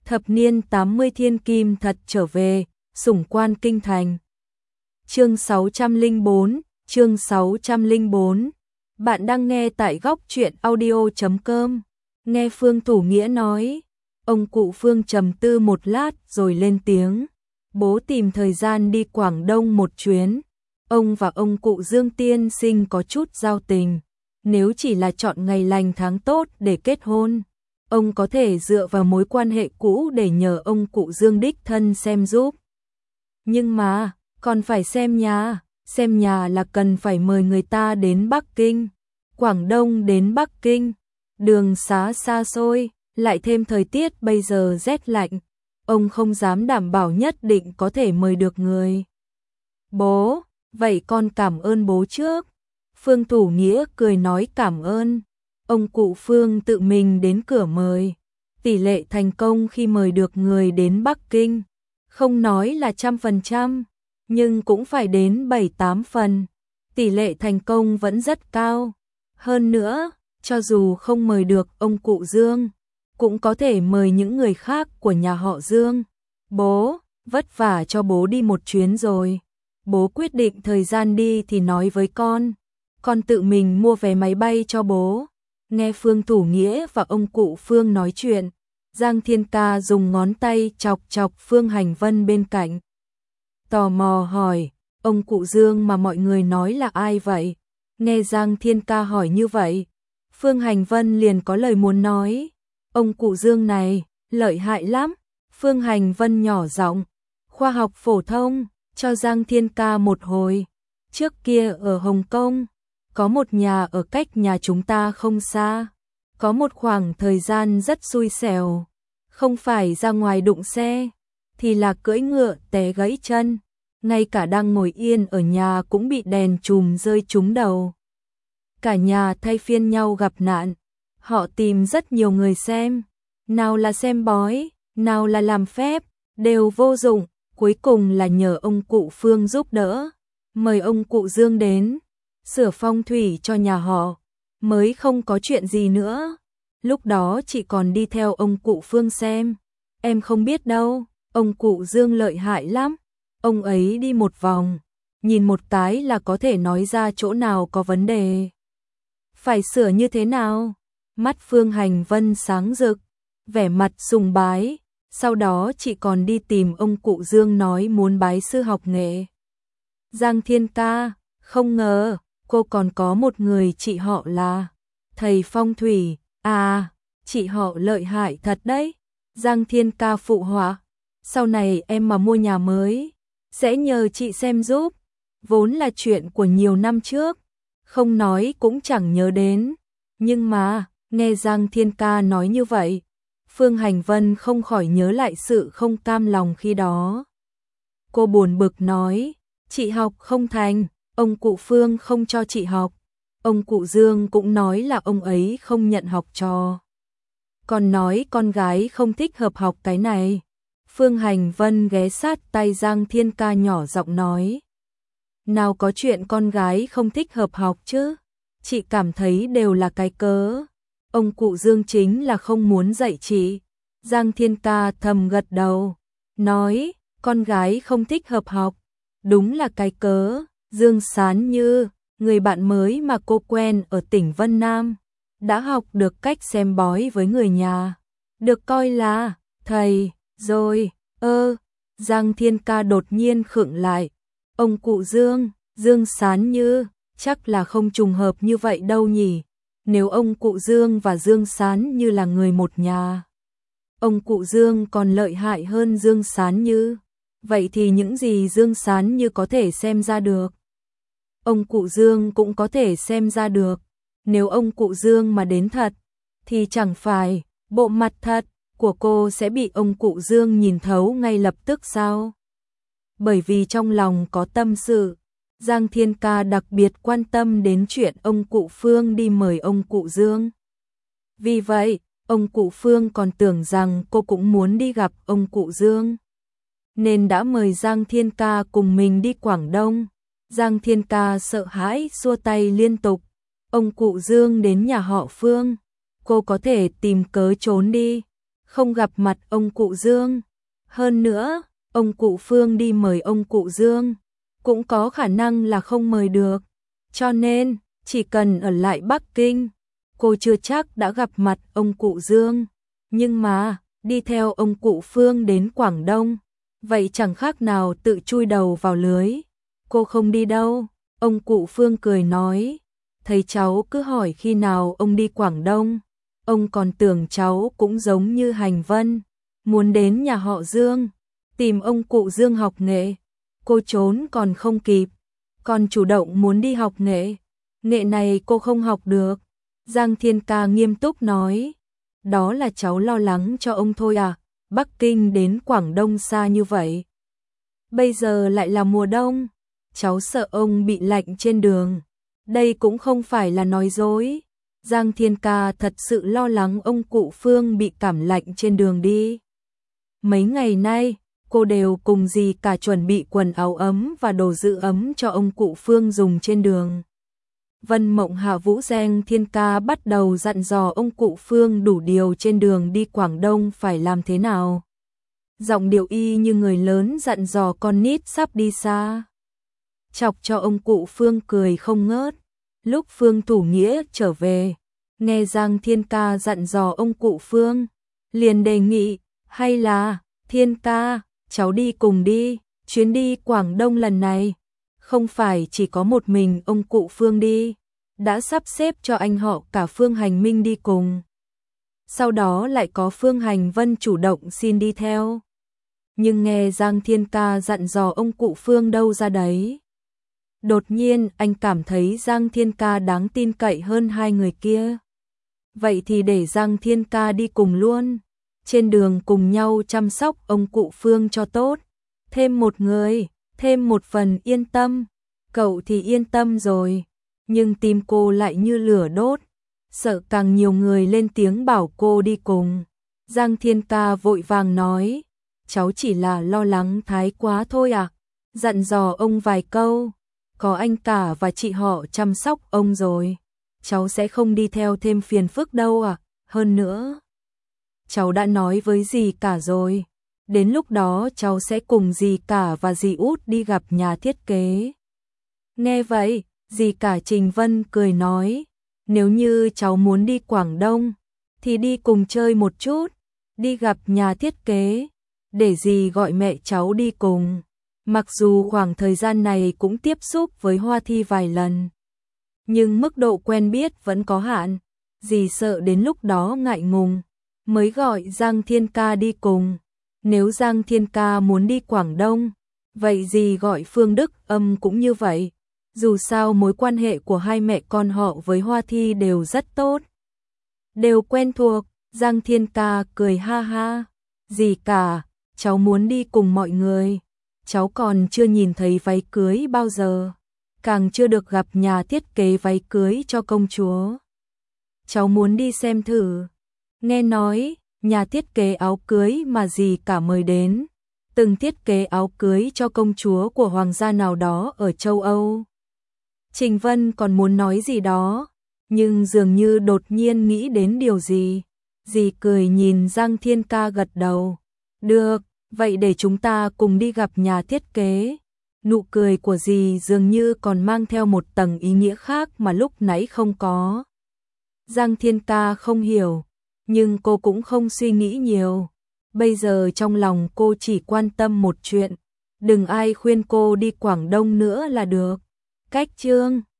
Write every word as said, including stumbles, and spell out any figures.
Thập niên tám mươi thiên kim thật trở về, sủng quan kinh thành. Chương sáu trăm lẻ bốn, chương sáu trăm lẻ bốn. Bạn đang nghe tại góc truyện audio chấm com. Nghe Phương Thủ Nghĩa nói, ông cụ Phương trầm tư một lát rồi lên tiếng. Bố tìm thời gian đi Quảng Đông một chuyến. Ông và ông cụ Dương tiên sinh có chút giao tình. Nếu chỉ là chọn ngày lành tháng tốt để kết hôn, ông có thể dựa vào mối quan hệ cũ để nhờ ông cụ Dương đích thân xem giúp. Nhưng mà, còn phải xem nhà, xem nhà là cần phải mời người ta đến Bắc Kinh. Quảng Đông đến Bắc Kinh, đường xá xa xôi, lại thêm thời tiết bây giờ rét lạnh, ông không dám đảm bảo nhất định có thể mời được người. Bố, vậy con cảm ơn bố trước. Phương Thủ Nghĩa cười nói cảm ơn. Ông cụ Phương tự mình đến cửa mời. Tỷ lệ thành công khi mời được người đến Bắc Kinh, không nói là trăm phần trăm, nhưng cũng phải đến bảy tám phần. Tỷ lệ thành công vẫn rất cao. Hơn nữa, cho dù không mời được ông cụ Dương, cũng có thể mời những người khác của nhà họ Dương. Bố, vất vả cho bố đi một chuyến rồi. Bố quyết định thời gian đi thì nói với con. Con tự mình mua vé máy bay cho bố. Nghe Phương Thủ Nghĩa và ông cụ Phương nói chuyện, Giang Thiên Ca dùng ngón tay chọc chọc Phương Hành Vân bên cạnh. Tò mò hỏi, ông cụ Dương mà mọi người nói là ai vậy? Nghe Giang Thiên Ca hỏi như vậy, Phương Hành Vân liền có lời muốn nói. Ông cụ Dương này, lợi hại lắm. Phương Hành Vân nhỏ giọng, khoa học phổ thông, cho Giang Thiên Ca một hồi. Trước kia ở Hồng Kông, có một nhà ở cách nhà chúng ta không xa. Có một khoảng thời gian rất xui xẻo, không phải ra ngoài đụng xe, thì là cưỡi ngựa té gãy chân. Ngay cả đang ngồi yên ở nhà cũng bị đèn chùm rơi trúng đầu. Cả nhà thay phiên nhau gặp nạn. Họ tìm rất nhiều người xem, nào là xem bói, nào là làm phép, đều vô dụng. Cuối cùng là nhờ ông cụ Phương giúp đỡ, mời ông cụ Dương đến, sửa phong thủy cho nhà họ, mới không có chuyện gì nữa. Lúc đó chị còn đi theo ông cụ Phương xem. Em không biết đâu, ông cụ Dương lợi hại lắm. Ông ấy đi một vòng, nhìn một cái là có thể nói ra chỗ nào có vấn đề, phải sửa như thế nào. Mắt Phương Hành Vân sáng rực, vẻ mặt sùng bái. Sau đó chị còn đi tìm ông cụ Dương nói muốn bái sư học nghệ. Giang Thiên Ca, không ngờ, cô còn có một người chị họ là thầy phong thủy. À, chị họ lợi hại thật đấy. Giang Thiên Ca phụ họa, sau này em mà mua nhà mới, sẽ nhờ chị xem giúp. Vốn là chuyện của nhiều năm trước, không nói cũng chẳng nhớ đến. Nhưng mà, nghe Giang Thiên Ca nói như vậy, Phương Hành Vân không khỏi nhớ lại sự không cam lòng khi đó. Cô buồn bực nói, chị học không thành, ông cụ Phương không cho chị học. Ông cụ Dương cũng nói là ông ấy không nhận học trò. Còn nói con gái không thích hợp học cái này. Phương Hành Vân ghé sát tay Giang Thiên Ca nhỏ giọng nói. Nào có chuyện con gái không thích hợp học chứ, chị cảm thấy đều là cái cớ. Ông cụ Dương chính là không muốn dạy chị. Giang Thiên Ca thầm gật đầu, nói, con gái không thích hợp học, đúng là cái cớ. Dương Sán Như, người bạn mới mà cô quen ở tỉnh Vân Nam, đã học được cách xem bói với người nhà, được coi là thầy rồi. Ơ, Giang Thiên Ca đột nhiên khựng lại. Ông cụ Dương, Dương Sán Như, chắc là không trùng hợp như vậy đâu nhỉ. Nếu ông cụ Dương và Dương Sán Như là người một nhà, ông cụ Dương còn lợi hại hơn Dương Sán Như, vậy thì những gì Dương Sán Như có thể xem ra được, ông cụ Dương cũng có thể xem ra được. Nếu ông cụ Dương mà đến thật, thì chẳng phải bộ mặt thật của cô sẽ bị ông cụ Dương nhìn thấu ngay lập tức sao? Bởi vì trong lòng có tâm sự, Giang Thiên Ca đặc biệt quan tâm đến chuyện ông cụ Phương đi mời ông cụ Dương. Vì vậy, ông cụ Phương còn tưởng rằng cô cũng muốn đi gặp ông cụ Dương, nên đã mời Giang Thiên Ca cùng mình đi Quảng Đông. Giang Thiên Ca sợ hãi xua tay liên tục. Ông cụ Dương đến nhà họ Phương, cô có thể tìm cớ trốn đi, không gặp mặt ông cụ Dương. Hơn nữa, ông cụ Phương đi mời ông cụ Dương, cũng có khả năng là không mời được. Cho nên, chỉ cần ở lại Bắc Kinh, cô chưa chắc đã gặp mặt ông cụ Dương. Nhưng mà, đi theo ông cụ Phương đến Quảng Đông, vậy chẳng khác nào tự chui đầu vào lưới. Cô không đi đâu. Ông cụ Phương cười nói, thấy cháu cứ hỏi khi nào ông đi Quảng Đông, ông còn tưởng cháu cũng giống như Hành Vân, muốn đến nhà họ Dương, tìm ông cụ Dương học nghệ. Cô trốn còn không kịp, còn chủ động muốn đi học nghệ. Nghệ này cô không học được. Giang Thiên Ca nghiêm túc nói, đó là cháu lo lắng cho ông thôi à, Bắc Kinh đến Quảng Đông xa như vậy. Bây giờ lại là mùa đông, cháu sợ ông bị lạnh trên đường. Đây cũng không phải là nói dối. Giang Thiên Ca thật sự lo lắng ông cụ Phương bị cảm lạnh trên đường đi. Mấy ngày nay, cô đều cùng dì cả chuẩn bị quần áo ấm và đồ giữ ấm cho ông cụ Phương dùng trên đường. Vân Mộng Hạ Vũ Giang Thiên Ca bắt đầu dặn dò ông cụ Phương đủ điều trên đường đi Quảng Đông phải làm thế nào. Giọng điệu y như người lớn dặn dò con nít sắp đi xa. Chọc cho ông cụ Phương cười không ngớt. Lúc Phương Thủ Nghĩa trở về, nghe Giang Thiên Ca dặn dò ông cụ Phương, liền đề nghị, hay là, Thiên Ca, cháu đi cùng đi, chuyến đi Quảng Đông lần này, không phải chỉ có một mình ông cụ Phương đi, đã sắp xếp cho anh họ cả Phương Hành Minh đi cùng. Sau đó lại có Phương Hành Vân chủ động xin đi theo. Nhưng nghe Giang Thiên Ca dặn dò ông cụ Phương đâu ra đấy. Đột nhiên anh cảm thấy Giang Thiên Ca đáng tin cậy hơn hai người kia. Vậy thì để Giang Thiên Ca đi cùng luôn. Trên đường cùng nhau chăm sóc ông cụ Phương cho tốt. Thêm một người, thêm một phần yên tâm. Cậu thì yên tâm rồi. Nhưng tim cô lại như lửa đốt. Sợ càng nhiều người lên tiếng bảo cô đi cùng. Giang Thiên Ca vội vàng nói. Cháu chỉ là lo lắng thái quá thôi à. Dặn dò ông vài câu. Có anh cả và chị họ chăm sóc ông rồi. Cháu sẽ không đi theo thêm phiền phức đâu à. Hơn nữa, cháu đã nói với dì cả rồi. Đến lúc đó cháu sẽ cùng dì cả và dì út đi gặp nhà thiết kế. Nghe vậy, dì cả Trình Vân cười nói. Nếu như cháu muốn đi Quảng Đông, thì đi cùng chơi một chút. Đi gặp nhà thiết kế. Để dì gọi mẹ cháu đi cùng. Mặc dù khoảng thời gian này cũng tiếp xúc với Hoa Thi vài lần, nhưng mức độ quen biết vẫn có hạn. Dì sợ đến lúc đó ngại ngùng, mới gọi Giang Thiên Ca đi cùng. Nếu Giang Thiên Ca muốn đi Quảng Đông, vậy dì gọi Phương Đức Âm cũng như vậy. Dù sao mối quan hệ của hai mẹ con họ với Hoa Thi đều rất tốt, đều quen thuộc. Giang Thiên Ca cười ha ha. Dì cả, cháu muốn đi cùng mọi người. Cháu còn chưa nhìn thấy váy cưới bao giờ, càng chưa được gặp nhà thiết kế váy cưới cho công chúa. Cháu muốn đi xem thử. Nghe nói, nhà thiết kế áo cưới mà dì cả mời đến, từng thiết kế áo cưới cho công chúa của hoàng gia nào đó ở châu Âu. Trình Vân còn muốn nói gì đó, nhưng dường như đột nhiên nghĩ đến điều gì. Dì cười nhìn Giang Thiên Ca gật đầu. Được. Vậy để chúng ta cùng đi gặp nhà thiết kế. Nụ cười của dì dường như còn mang theo một tầng ý nghĩa khác mà lúc nãy không có. Giang Thiên Ca không hiểu, nhưng cô cũng không suy nghĩ nhiều. Bây giờ trong lòng cô chỉ quan tâm một chuyện. Đừng ai khuyên cô đi Quảng Đông nữa là được. Cách chương